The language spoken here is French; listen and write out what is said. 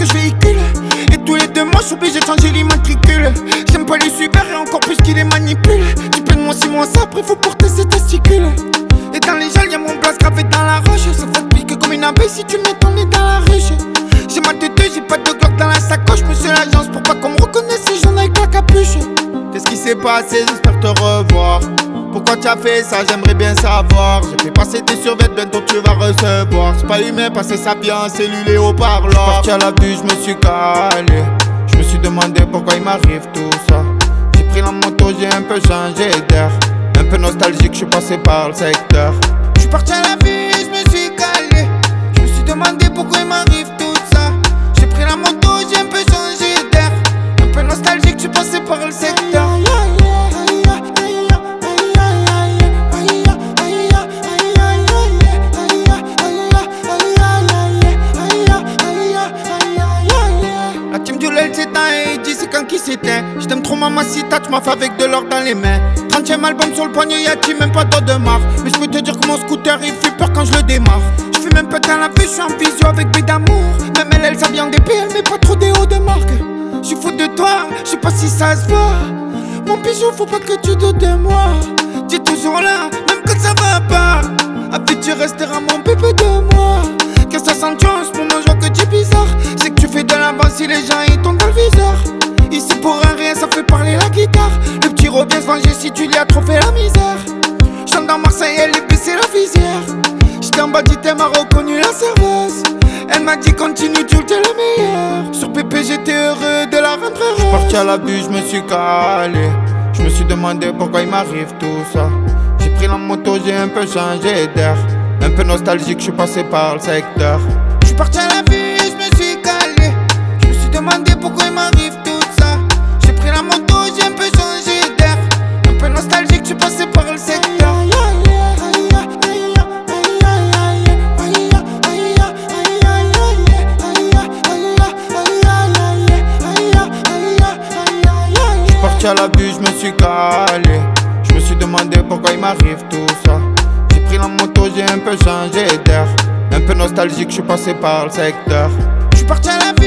je véhicule. Et tous les 2 mois, je suis obligé de changer l'immatricule. J'aime pas les super et encore plus qu'ils les manipulent. Tu peux de moi 6 mois ça, après faut porter ses testicules. Et dans les gels, y'a mon place gravé dans la roche. Ça fait pique comme une abeille si tu mets ton nez dans la ruche. J'ai ma tête, j'ai pas de Glock dans la sacoche. Monsieur l'agence pour pas qu'on me reconnaisse ces gens avec la capuche. Qu'est-ce qui s'est passé, j'espère te revoir. Pourquoi tu as fait ça, j'aimerais bien savoir. J'ai fait passer tes survêtements, bientôt tu vas recevoir. C'est pas humain, passer sa vie en cellule et au parloir. J'suis parti à la vue, je me suis calé. Je me suis demandé pourquoi il m'arrive tout ça. J'ai pris la moto, j'ai un peu changé d'air. Un peu nostalgique, je suis passé par le secteur. Je suis parti à la vue, je me suis calé. Je me suis demandé pourquoi il m'arrive tout ça. J'ai pris la moto, j'ai un peu changé d'air. Un peu nostalgique, je suis passé par le secteur. C'est quand qui s'éteint. Je t'aime trop mamacita, tu m'as fait avec de l'or dans les mains. 30e album sur le poignet, y'a-t-il même pas d'eau de marre. Mais je peux te dire que mon scooter il fait peur quand je le démarre. Je fais même pas dans la vue, je suis en visio avec B d'amour. Même elle s'habille en DP, elle met pas trop des hauts de marque. Je suis fou de toi, je sais pas si ça se voit. Mon bijou, faut pas que tu doutes de moi. Tu es toujours là, même quand ça va pas. Après tu resteras mon bébé de moi. Qu'est-ce que ça sent en ce moment, je vois que tu es bizarre. C'est que tu fais de l'avance si les gens ils tombent dans le viseur. Ici pour un rien, ça fait parler la guitare. Le petit revient se venger si tu lui as trop fait la misère. J't'en dans Marseille, elle est baissée la visière. J'étais en bas du thème, m'a reconnu la serveuse. Elle m'a dit continue, tu t'es le meilleur. Sur PP j'étais heureux de la rendre heureuse. J'suis parti à la vue, je me suis calé. Je me suis demandé pourquoi il m'arrive tout ça. J'ai pris la moto, j'ai un peu changé d'air. Un peu nostalgique, je suis passé par le secteur. Je suis parti à la vue, je me suis calé. Je me suis demandé pourquoi il m'arrive tout ça. J'ai pris la moto, j'ai un peu changé d'air. Un peu nostalgique, je suis passé par le secteur. Je suis parti à la vue, je me suis calé. Je me suis demandé pourquoi il m'arrive tout ça. J'ai pris la moto, j'ai un peu changé d'air. Un peu nostalgique, je suis passé par le secteur. Je suis parti à la vue.